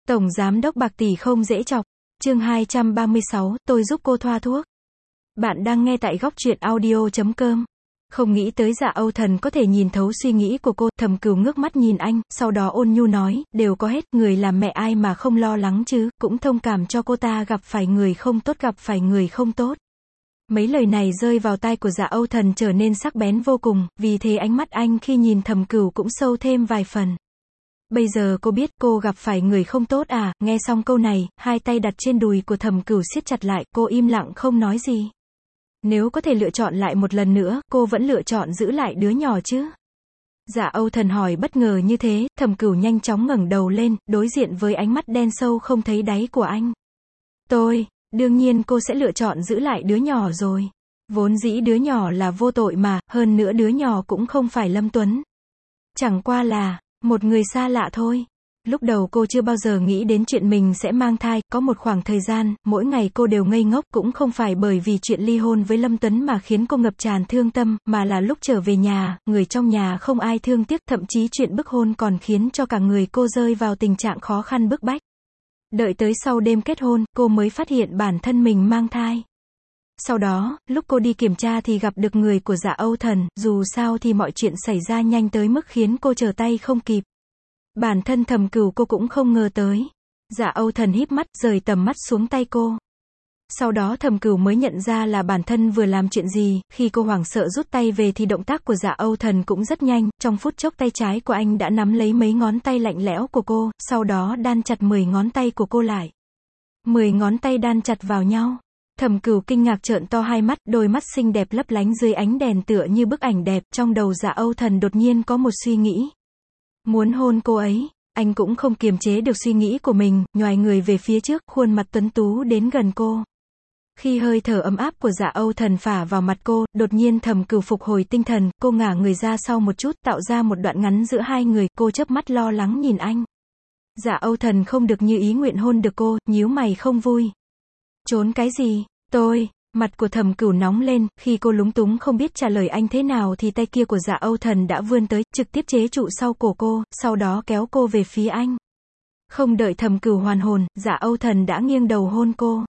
Tổng giám đốc bạc tỷ không dễ chọc. Chương 236, tôi giúp cô thoa thuốc. Bạn đang nghe tại góc truyện audio.com. Không nghĩ tới Dạ Âu Thần có thể nhìn thấu suy nghĩ của cô. Thẩm Cửu ngước mắt nhìn anh, sau đó ôn nhu nói, đều có hết, người làm mẹ ai mà không lo lắng chứ, cũng thông cảm cho cô ta gặp phải người không tốt, gặp phải người không tốt. Mấy lời này rơi vào tai của Dạ Âu Thần trở nên sắc bén vô cùng, vì thế ánh mắt anh khi nhìn Thẩm Cửu cũng sâu thêm vài phần. Bây giờ cô biết cô gặp phải người không tốt à? Nghe xong câu này, hai tay đặt trên đùi của Thẩm Cửu siết chặt lại, cô im lặng không nói gì. Nếu có thể lựa chọn lại một lần nữa, cô vẫn lựa chọn giữ lại đứa nhỏ chứ? Dạ Âu Thần hỏi bất ngờ như thế, Thẩm Cửu nhanh chóng ngẩng đầu lên, đối diện với ánh mắt đen sâu không thấy đáy của anh. Đương nhiên cô sẽ lựa chọn giữ lại đứa nhỏ rồi. Vốn dĩ đứa nhỏ là vô tội mà, hơn nữa đứa nhỏ cũng không phải Lâm Tuấn. Chẳng qua là một người xa lạ thôi. Lúc đầu cô chưa bao giờ nghĩ đến chuyện mình sẽ mang thai, có một khoảng thời gian, mỗi ngày cô đều ngây ngốc, cũng không phải bởi vì chuyện ly hôn với Lâm Tuấn mà khiến cô ngập tràn thương tâm, mà là lúc trở về nhà, người trong nhà không ai thương tiếc, thậm chí chuyện bức hôn còn khiến cho cả người cô rơi vào tình trạng khó khăn bức bách. Đợi tới sau đêm kết hôn, cô mới phát hiện bản thân mình mang thai. Sau đó, lúc cô đi kiểm tra thì gặp được người của Dạ Âu Thần, dù sao thì mọi chuyện xảy ra nhanh tới mức khiến cô trở tay không kịp. Bản thân Thẩm Cửu cô cũng không ngờ tới. Dạ Âu Thần híp mắt, rời tầm mắt xuống tay cô. Sau đó Thẩm Cửu mới nhận ra là bản thân vừa làm chuyện gì, khi cô hoảng sợ rút tay về thì động tác của Dạ Âu Thần cũng rất nhanh, trong phút chốc tay trái của anh đã nắm lấy mấy ngón tay lạnh lẽo của cô, sau đó đan chặt 10 ngón tay của cô lại. 10 ngón tay đan chặt vào nhau. Thẩm Cửu kinh ngạc trợn to hai mắt, đôi mắt xinh đẹp lấp lánh dưới ánh đèn tựa như bức ảnh đẹp, trong đầu Dạ Âu Thần đột nhiên có một suy nghĩ. Muốn hôn cô ấy. Anh cũng không kiềm chế được suy nghĩ của mình, nhoài người về phía trước, khuôn mặt tuấn tú đến gần cô. Khi hơi thở ấm áp của Dạ Âu Thần phả vào mặt cô, đột nhiên Thẩm Cửu phục hồi tinh thần, cô ngả người ra sau một chút, tạo ra một đoạn ngắn giữa hai người, cô chớp mắt lo lắng nhìn anh. Dạ Âu Thần không được như ý nguyện hôn được cô, nhíu mày không vui. Trốn cái gì? Mặt của Thẩm Cửu nóng lên, khi cô lúng túng không biết trả lời anh thế nào thì tay kia của Dạ Âu Thần đã vươn tới, trực tiếp chế trụ sau cổ cô, sau đó kéo cô về phía anh. Không đợi Thẩm Cửu hoàn hồn, Dạ Âu Thần đã nghiêng đầu hôn cô.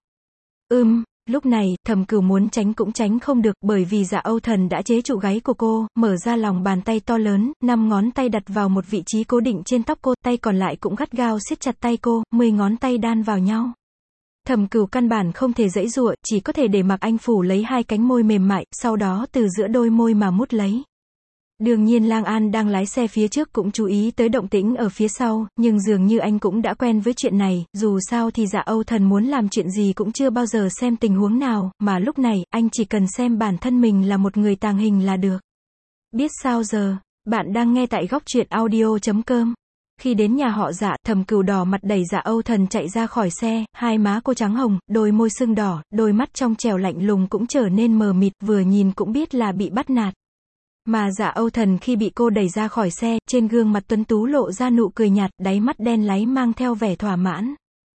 Lúc này, Thẩm Cửu muốn tránh cũng tránh không được, bởi vì Dạ Âu Thần đã chế trụ gáy của cô, mở ra lòng bàn tay to lớn, 5 ngón tay đặt vào một vị trí cố định trên tóc cô, tay còn lại cũng gắt gao siết chặt tay cô, 10 ngón tay đan vào nhau. Thẩm Cửu căn bản không thể giãy giụa, chỉ có thể để mặc anh phủ lấy hai cánh môi mềm mại, sau đó từ giữa đôi môi mà mút lấy. Đương nhiên Lang An đang lái xe phía trước cũng chú ý tới động tĩnh ở phía sau, nhưng dường như anh cũng đã quen với chuyện này, dù sao thì Dạ Âu Thần muốn làm chuyện gì cũng chưa bao giờ xem tình huống nào, mà lúc này, anh chỉ cần xem bản thân mình là một người tàng hình là được. Biết sao giờ, bạn đang nghe tại góc truyện audio.com. Khi đến nhà họ Dạ, Thẩm Cửu đỏ mặt đẩy Dạ Âu Thần chạy ra khỏi xe, hai má cô trắng hồng, đôi môi sưng đỏ, đôi mắt trong trẻo lạnh lùng cũng trở nên mờ mịt, vừa nhìn cũng biết là bị bắt nạt. Mà Dạ Âu Thần khi bị cô đẩy ra khỏi xe, trên gương mặt tuấn tú lộ ra nụ cười nhạt, đáy mắt đen láy mang theo vẻ thỏa mãn.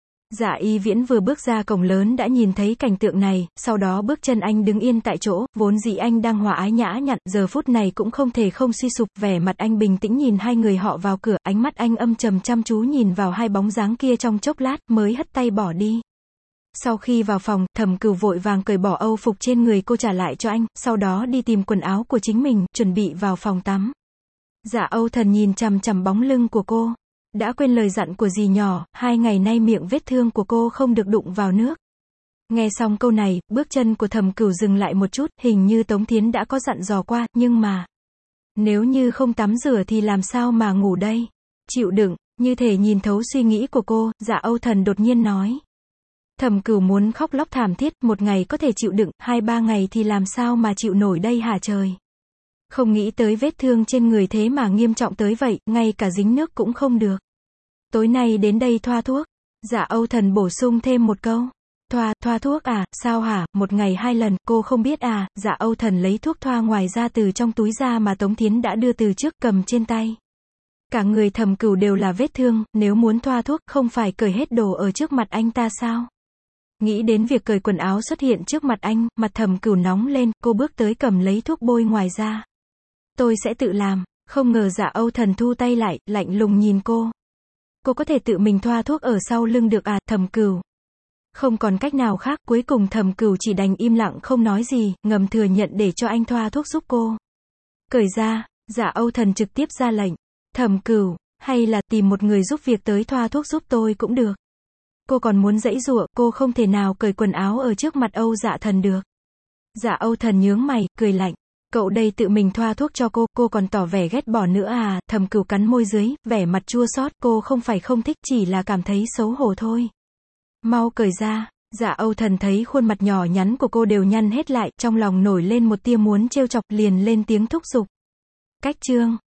Dạ Y Viễn vừa bước ra cổng lớn đã nhìn thấy cảnh tượng này, sau đó bước chân anh đứng yên tại chỗ, vốn dĩ anh đang hòa ái nhã nhặn, giờ phút này cũng không thể không suy sụp, vẻ mặt anh bình tĩnh nhìn hai người họ vào cửa, ánh mắt anh âm trầm chăm chú nhìn vào hai bóng dáng kia trong chốc lát, mới hất tay bỏ đi. Sau khi vào phòng, Thẩm Cửu vội vàng cởi bỏ âu phục trên người cô trả lại cho anh, sau đó đi tìm quần áo của chính mình, chuẩn bị vào phòng tắm. Dạ Âu Thần nhìn chằm chằm bóng lưng của cô. Đã quên lời dặn của dì nhỏ, 2 ngày nay miệng vết thương của cô không được đụng vào nước. Nghe xong câu này, bước chân của Thẩm Cửu dừng lại một chút, hình như Tống Thiến đã có dặn dò qua, nhưng mà nếu như không tắm rửa thì làm sao mà ngủ đây? Chịu đựng, như thể nhìn thấu suy nghĩ của cô, Dạ Âu Thần đột nhiên nói. Thẩm Cửu muốn khóc lóc thảm thiết, một ngày có thể chịu đựng, 2-3 ngày thì làm sao mà chịu nổi đây hả trời? Không nghĩ tới vết thương trên người thế mà nghiêm trọng tới vậy, ngay cả dính nước cũng không được. Tối nay đến đây thoa thuốc. Dạ Âu Thần bổ sung thêm một câu. Thoa thuốc à, sao hả, một ngày 2 lần, cô không biết à? Dạ Âu Thần lấy thuốc thoa ngoài ra từ trong túi ra mà Tống Thiến đã đưa từ trước, cầm trên tay. Cả người Thẩm Cửu đều là vết thương, nếu muốn thoa thuốc, không phải cởi hết đồ ở trước mặt anh ta sao? Nghĩ đến việc cởi quần áo xuất hiện trước mặt anh, mặt Thẩm Cửu nóng lên, cô bước tới cầm lấy thuốc bôi ngoài ra. Tôi sẽ tự làm. Không ngờ Dạ Âu Thần thu tay lại, lạnh lùng nhìn cô. cô có thể tự mình thoa thuốc ở sau lưng được à, Thẩm Cửu. Không còn cách nào khác, cuối cùng Thẩm Cửu chỉ đành im lặng không nói gì, ngầm thừa nhận để cho anh thoa thuốc giúp cô. Cởi ra, Dạ Âu Thần trực tiếp ra lệnh. Thẩm Cửu, hay là tìm một người giúp việc tới thoa thuốc giúp tôi cũng được. Cô còn muốn giãy giụa, cô không thể nào cởi quần áo ở trước mặt Âu Dạ Thần được. Dạ Âu Thần nhướng mày, cười lạnh. Cậu đây tự mình thoa thuốc cho cô còn tỏ vẻ ghét bỏ nữa à, Thẩm Cửu cắn môi dưới, vẻ mặt chua xót, cô không phải không thích, chỉ là cảm thấy xấu hổ thôi. Mau cởi ra, Dạ Âu Thần thấy khuôn mặt nhỏ nhắn của cô đều nhăn hết lại, trong lòng nổi lên một tia muốn trêu chọc, liền lên tiếng thúc giục. Cách chương